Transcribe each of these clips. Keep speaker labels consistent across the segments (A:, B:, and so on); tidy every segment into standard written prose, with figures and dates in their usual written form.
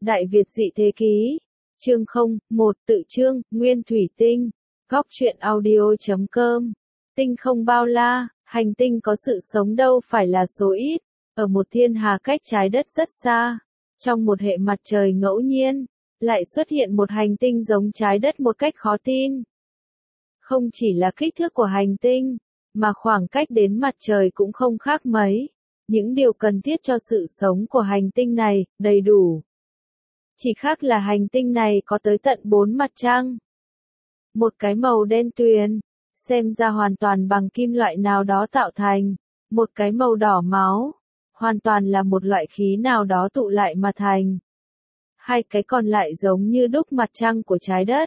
A: Đại Việt dị thế ký. Chương 01 tự chương, Nguyên Thủy Tinh. Góc truyện audio.com. Tinh không bao la, hành tinh có sự sống đâu phải là số ít. Ở một thiên hà cách trái đất rất xa, trong một hệ mặt trời ngẫu nhiên, lại xuất hiện một hành tinh giống trái đất một cách khó tin. Không chỉ là kích thước của hành tinh, mà khoảng cách đến mặt trời cũng không khác mấy. Những điều cần thiết cho sự sống của hành tinh này, đầy đủ. Chỉ khác là hành tinh này có tới tận 4 mặt trăng. Một cái màu đen tuyền, xem ra hoàn toàn bằng kim loại nào đó tạo thành. Một cái màu đỏ máu, hoàn toàn là một loại khí nào đó tụ lại mà thành. Hai cái còn lại giống như đúc mặt trăng của trái đất.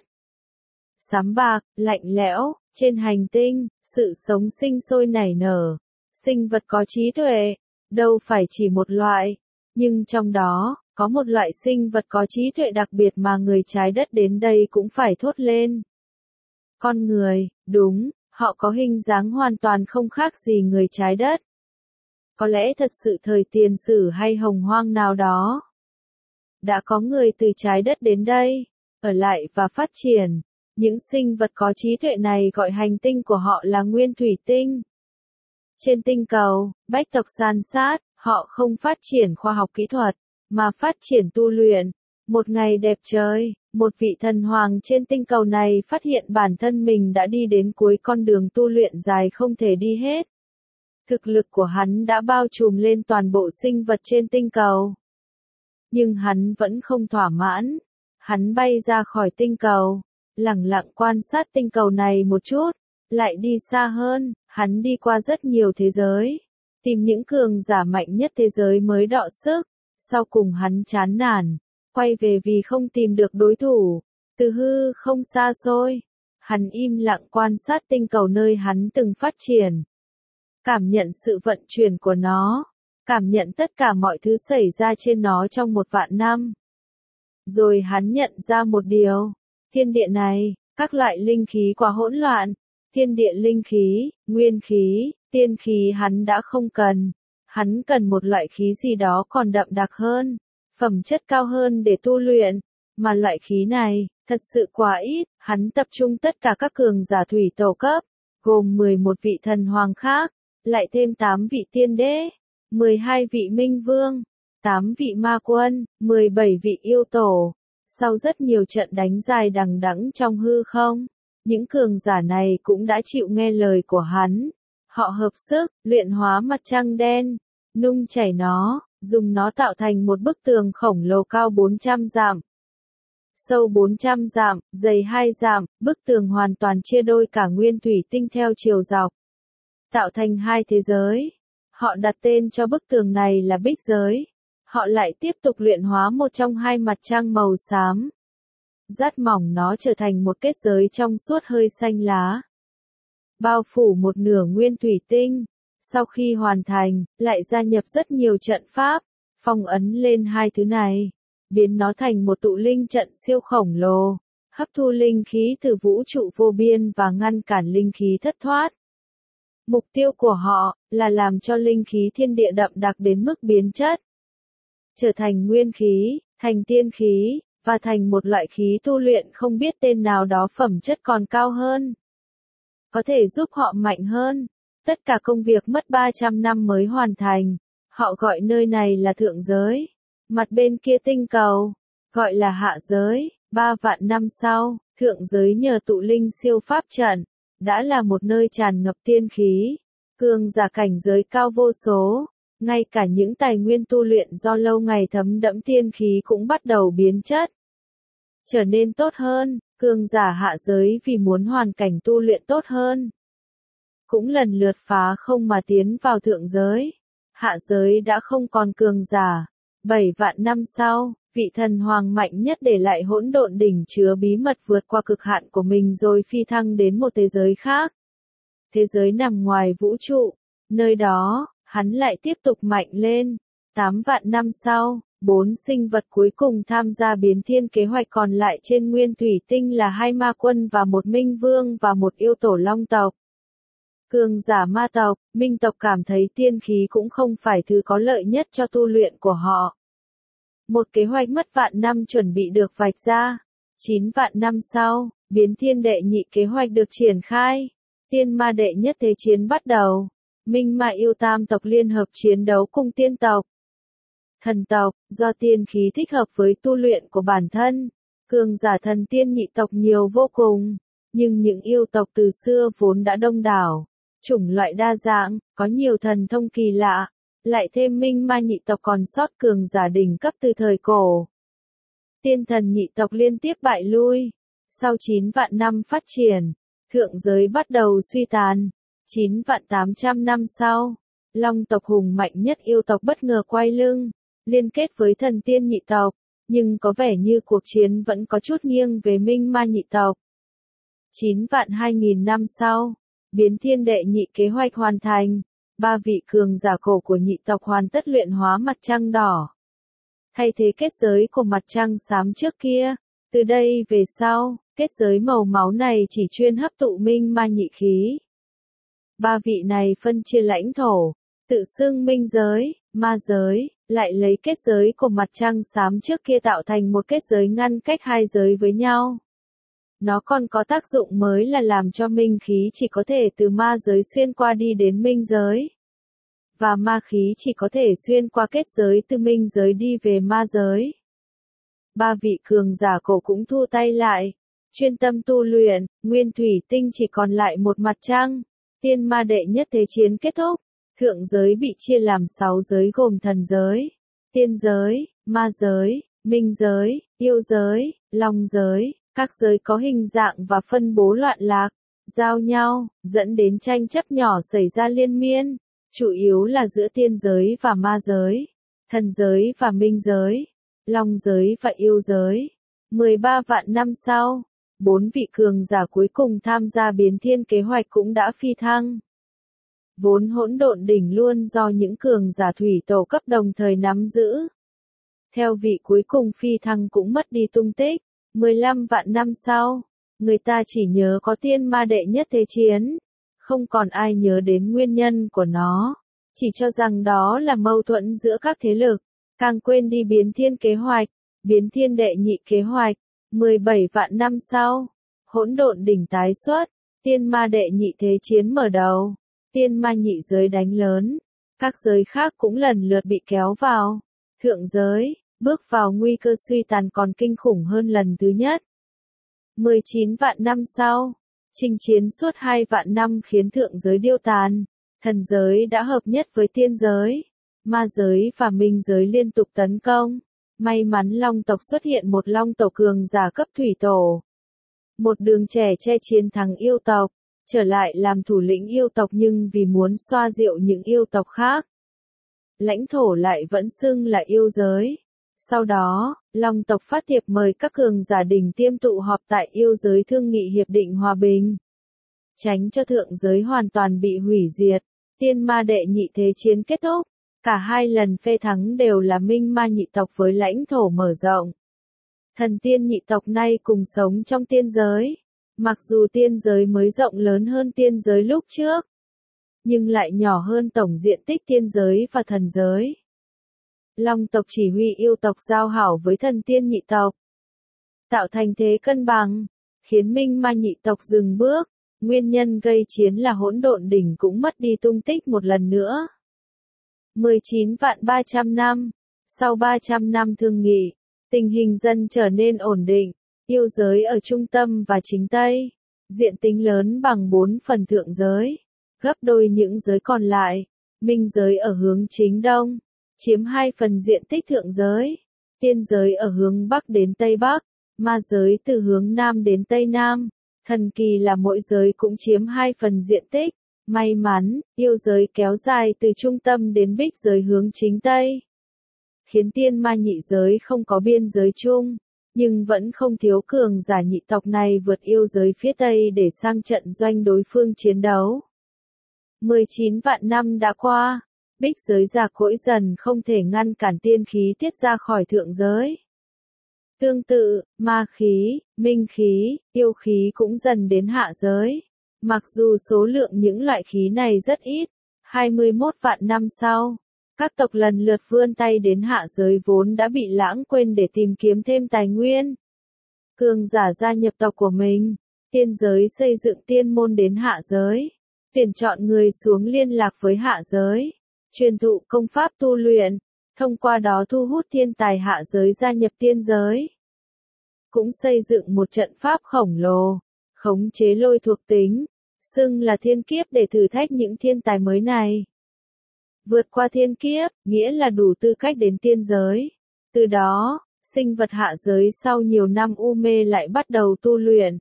A: Xám bạc, lạnh lẽo, trên hành tinh, sự sống sinh sôi nảy nở. Sinh vật có trí tuệ, đâu phải chỉ một loại, nhưng trong đó, có một loại sinh vật có trí tuệ đặc biệt mà người trái đất đến đây cũng phải thốt lên. Con người, đúng, họ có hình dáng hoàn toàn không khác gì người trái đất. Có lẽ thật sự thời tiền sử hay hồng hoang nào đó, đã có người từ trái đất đến đây, ở lại và phát triển. Những sinh vật có trí tuệ này gọi hành tinh của họ là Nguyên Thủy Tinh. Trên tinh cầu, bách tộc san sát, họ không phát triển khoa học kỹ thuật, mà phát triển tu luyện. Một ngày đẹp trời, một vị thần hoàng trên tinh cầu này phát hiện bản thân mình đã đi đến cuối con đường tu luyện dài không thể đi hết. Thực lực của hắn đã bao trùm lên toàn bộ sinh vật trên tinh cầu. Nhưng hắn vẫn không thỏa mãn. Hắn bay ra khỏi tinh cầu, lẳng lặng quan sát tinh cầu này một chút, lại đi xa hơn, hắn đi qua rất nhiều thế giới, tìm những cường giả mạnh nhất thế giới mới đọ sức. Sau cùng hắn chán nản, quay về vì không tìm được đối thủ. Từ hư không xa xôi, hắn im lặng quan sát tinh cầu nơi hắn từng phát triển. Cảm nhận sự vận chuyển của nó, cảm nhận tất cả mọi thứ xảy ra trên nó trong 1.000.000 năm. Rồi hắn nhận ra một điều, thiên địa này, các loại linh khí quá hỗn loạn, thiên địa linh khí, nguyên khí, tiên khí hắn đã không cần. Hắn cần một loại khí gì đó còn đậm đặc hơn, phẩm chất cao hơn để tu luyện, mà loại khí này, thật sự quá ít. Hắn tập trung tất cả các cường giả thủy tổ cấp, gồm 11 vị thần hoàng khác, lại thêm 8 vị tiên đế, 12 vị minh vương, 8 vị ma quân, 17 vị yêu tổ. Sau rất nhiều trận đánh dài đằng đẵng trong hư không, những cường giả này cũng đã chịu nghe lời của hắn. Họ hợp sức, luyện hóa mặt trăng đen, nung chảy nó, dùng nó tạo thành một bức tường khổng lồ cao 400 dặm. Sâu 400 dặm, dày 2 dặm, bức tường hoàn toàn chia đôi cả Nguyên Thủy Tinh theo chiều dọc. Tạo thành hai thế giới. Họ đặt tên cho bức tường này là Bích Giới. Họ lại tiếp tục luyện hóa một trong hai mặt trăng màu xám. Dát mỏng nó trở thành một kết giới trong suốt hơi xanh lá. Bao phủ một nửa Nguyên Thủy Tinh. Sau khi hoàn thành, lại gia nhập rất nhiều trận pháp, phong ấn lên hai thứ này, biến nó thành một tụ linh trận siêu khổng lồ, hấp thu linh khí từ vũ trụ vô biên và ngăn cản linh khí thất thoát. Mục tiêu của họ là làm cho linh khí thiên địa đậm đặc đến mức biến chất, trở thành nguyên khí, thành tiên khí, và thành một loại khí tu luyện không biết tên nào đó phẩm chất còn cao hơn. Có thể giúp họ mạnh hơn. Tất cả công việc mất 300 năm mới hoàn thành. Họ gọi nơi này là thượng giới. Mặt bên kia tinh cầu, gọi là hạ giới. 3.000.000 năm sau, thượng giới nhờ tụ linh siêu pháp trận, đã là một nơi tràn ngập tiên khí. Cường giả cảnh giới cao vô số. Ngay cả những tài nguyên tu luyện do lâu ngày thấm đẫm tiên khí cũng bắt đầu biến chất, trở nên tốt hơn. Cường giả hạ giới vì muốn hoàn cảnh tu luyện tốt hơn, cũng lần lượt phá không mà tiến vào thượng giới. Hạ giới đã không còn cường giả. 7.000.000 năm sau, vị thần hoàng mạnh nhất để lại hỗn độn đỉnh chứa bí mật vượt qua cực hạn của mình rồi phi thăng đến một thế giới khác. Thế giới nằm ngoài vũ trụ. Nơi đó, hắn lại tiếp tục mạnh lên. 8.000.000 năm sau, 4 sinh vật cuối cùng tham gia biến thiên kế hoạch còn lại trên Nguyên Thủy Tinh là 2 ma quân và 1 minh vương và 1 yêu tổ long tộc. Cường giả ma tộc, minh tộc cảm thấy tiên khí cũng không phải thứ có lợi nhất cho tu luyện của họ. Một kế hoạch mất vạn năm chuẩn bị được vạch ra. 9 vạn năm sau, biến thiên đệ nhị kế hoạch được triển khai. Tiên ma đệ nhất thế chiến bắt đầu. Minh ma yêu tam tộc liên hợp chiến đấu cùng tiên tộc. Thần tộc, do tiên khí thích hợp với tu luyện của bản thân, cường giả thần tiên nhị tộc nhiều vô cùng, nhưng những yêu tộc từ xưa vốn đã đông đảo, chủng loại đa dạng, có nhiều thần thông kỳ lạ, lại thêm minh ma nhị tộc còn sót cường giả đỉnh cấp từ thời cổ. Tiên thần nhị tộc liên tiếp bại lui, sau 9 vạn năm phát triển, thượng giới bắt đầu suy tàn, 9 vạn 800 năm sau, long tộc hùng mạnh nhất yêu tộc bất ngờ quay lưng, liên kết với thần tiên nhị tộc, nhưng có vẻ như cuộc chiến vẫn có chút nghiêng về minh ma nhị tộc. 9 vạn 2000 năm sau, biến thiên đệ nhị kế hoạch hoàn thành, 3 vị cường giả cổ của nhị tộc hoàn tất luyện hóa mặt trăng đỏ. Thay thế kết giới của mặt trăng xám trước kia, từ đây về sau, kết giới màu máu này chỉ chuyên hấp thụ minh ma nhị khí. 3 vị này phân chia lãnh thổ, tự xưng minh giới, ma giới, lại lấy kết giới của mặt trăng xám trước kia tạo thành một kết giới ngăn cách hai giới với nhau. Nó còn có tác dụng mới là làm cho minh khí chỉ có thể từ ma giới xuyên qua đi đến minh giới. Và ma khí chỉ có thể xuyên qua kết giới từ minh giới đi về ma giới. 3 vị cường giả cổ cũng thu tay lại, chuyên tâm tu luyện, nguyên thủy tinh chỉ còn lại một mặt trăng. Tiên ma đệ nhất thế chiến kết thúc, thượng giới bị chia làm 6 giới gồm thần giới, tiên giới, ma giới, minh giới, yêu giới, long giới. Các giới có hình dạng và phân bố loạn lạc, giao nhau, dẫn đến tranh chấp nhỏ xảy ra liên miên, chủ yếu là giữa tiên giới và ma giới, thần giới và minh giới, long giới và yêu giới. 13 vạn năm sau, 4 vị cường giả cuối cùng tham gia biến thiên kế hoạch cũng đã phi thăng. Vốn hỗn độn đỉnh luôn do những cường giả thủy tổ cấp đồng thời nắm giữ. Theo vị cuối cùng phi thăng cũng mất đi tung tích. 15 vạn năm sau, người ta chỉ nhớ có tiên ma đệ nhất thế chiến, không còn ai nhớ đến nguyên nhân của nó, chỉ cho rằng đó là mâu thuẫn giữa các thế lực, càng quên đi biến thiên kế hoạch, biến thiên đệ nhị kế hoạch. 17 vạn năm sau, hỗn độn đỉnh tái xuất, tiên ma đệ nhị thế chiến mở đầu, tiên ma nhị giới đánh lớn, các giới khác cũng lần lượt bị kéo vào, thượng giới bước vào nguy cơ suy tàn còn kinh khủng hơn lần thứ nhất. 19 vạn năm sau, chinh chiến suốt 2 vạn năm khiến thượng giới điêu tàn, thần giới đã hợp nhất với tiên giới, ma giới và minh giới liên tục tấn công. May mắn long tộc xuất hiện một long tổ cường giả cấp thủy tổ. Một đường trẻ che chiến thắng yêu tộc, trở lại làm thủ lĩnh yêu tộc nhưng vì muốn xoa dịu những yêu tộc khác. Lãnh thổ lại vẫn xưng là yêu giới. Sau đó, long tộc phát thiệp mời các cường giả đỉnh tiêm tụ họp tại yêu giới thương nghị hiệp định hòa bình. Tránh cho thượng giới hoàn toàn bị hủy diệt, tiên ma đệ nhị thế chiến kết thúc. Cả hai lần phê thắng đều là minh ma nhị tộc với lãnh thổ mở rộng. Thần tiên nhị tộc nay cùng sống trong tiên giới. Mặc dù tiên giới mới rộng lớn hơn tiên giới lúc trước, nhưng lại nhỏ hơn tổng diện tích tiên giới và thần giới. Long tộc chỉ huy yêu tộc giao hảo với thần tiên nhị tộc, tạo thành thế cân bằng, khiến minh ma nhị tộc dừng bước. Nguyên nhân gây chiến là hỗn độn đỉnh cũng mất đi tung tích một lần nữa. 19 vạn 300 năm, sau 300 năm thương nghị, tình hình dần trở nên ổn định, yêu giới ở trung tâm và chính tây, diện tích lớn bằng 4 phần thượng giới, gấp đôi những giới còn lại, minh giới ở hướng chính đông, chiếm 2 phần diện tích thượng giới, tiên giới ở hướng bắc đến tây bắc, ma giới từ hướng nam đến tây nam, thần kỳ là mỗi giới cũng chiếm 2 phần diện tích. May mắn, yêu giới kéo dài từ trung tâm đến bích giới hướng chính tây, khiến tiên ma nhị giới không có biên giới chung, nhưng vẫn không thiếu cường giả nhị tộc này vượt yêu giới phía tây để sang trận doanh đối phương chiến đấu. 19 vạn năm đã qua, bích giới già cỗi dần không thể ngăn cản tiên khí tiết ra khỏi thượng giới. Tương tự, ma khí, minh khí, yêu khí cũng dần đến hạ giới. Mặc dù số lượng những loại khí này rất ít, 21 vạn năm sau, Các tộc lần lượt vươn tay đến hạ giới vốn đã bị lãng quên để tìm kiếm thêm tài nguyên. Cường giả gia nhập tộc của mình, tiên giới xây dựng tiên môn đến hạ giới, tuyển chọn người xuống liên lạc với hạ giới, truyền thụ công pháp tu luyện, thông qua đó thu hút thiên tài hạ giới gia nhập tiên giới. Cũng xây dựng một trận pháp khổng lồ, khống chế lôi thuộc tính, xưng là thiên kiếp để thử thách những thiên tài mới này. Vượt qua thiên kiếp, nghĩa là đủ tư cách đến tiên giới. Từ đó, sinh vật hạ giới sau nhiều năm u mê lại bắt đầu tu luyện.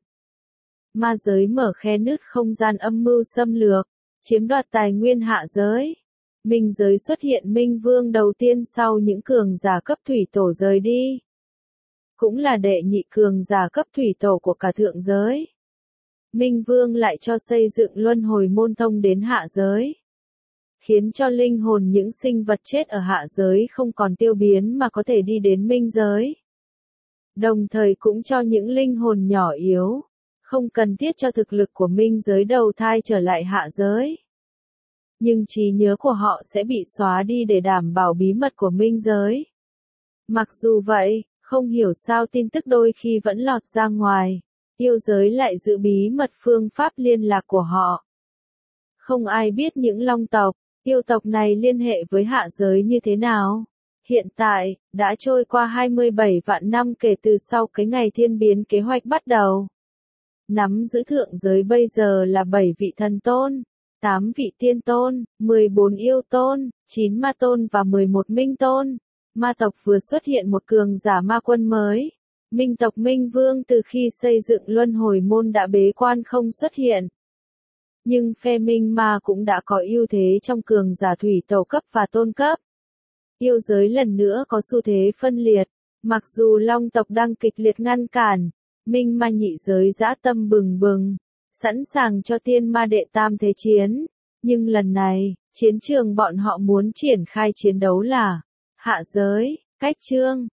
A: Ma giới mở khe nứt không gian âm mưu xâm lược, chiếm đoạt tài nguyên hạ giới. Minh giới xuất hiện Minh Vương đầu tiên sau những cường giả cấp thủy tổ rời đi. Cũng là đệ nhị cường giả cấp thủy tổ của cả thượng giới. Minh Vương lại cho xây dựng luân hồi môn thông đến hạ giới, khiến cho linh hồn những sinh vật chết ở hạ giới không còn tiêu biến mà có thể đi đến minh giới. Đồng thời cũng cho những linh hồn nhỏ yếu, không cần thiết cho thực lực của minh giới đầu thai trở lại hạ giới. Nhưng trí nhớ của họ sẽ bị xóa đi để đảm bảo bí mật của minh giới. Mặc dù vậy, không hiểu sao tin tức đôi khi vẫn lọt ra ngoài, yêu giới lại giữ bí mật phương pháp liên lạc của họ. Không ai biết những long tộc, yêu tộc này liên hệ với hạ giới như thế nào. Hiện tại, đã trôi qua 27 vạn năm kể từ sau cái ngày thiên biến kế hoạch bắt đầu. Nắm giữ thượng giới bây giờ là 7 vị thần tôn, 8 vị tiên tôn, 14 yêu tôn, 9 ma tôn và 11 minh tôn. Ma tộc vừa xuất hiện một cường giả ma quân mới. Minh tộc Minh Vương từ khi xây dựng luân hồi môn đã bế quan không xuất hiện. Nhưng phe Minh Ma cũng đã có ưu thế trong cường giả thủy tổ cấp và tôn cấp. Yêu giới lần nữa có xu thế phân liệt, mặc dù long tộc đang kịch liệt ngăn cản, Minh Ma nhị giới dã tâm bừng bừng, sẵn sàng cho tiên ma đệ tam thế chiến. Nhưng lần này, chiến trường bọn họ muốn triển khai chiến đấu là hạ giới. Cách chương